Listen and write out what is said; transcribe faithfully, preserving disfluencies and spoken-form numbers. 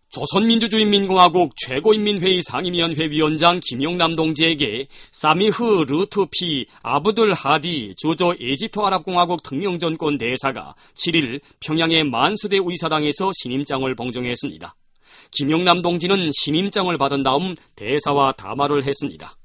조선민주주의인민공화국 최고인민회의 상임위원회 위원장 김용남 동지에게 사미흐 르투피 아브둘 하디 주조 에집트 아랍공화국 특명전권 대사가 칠 일 평양의 만수대 의사당에서 신임장을 봉정했습니다. 김용남 동지는 신임장을 받은 다음 대사와 담화를 했습니다.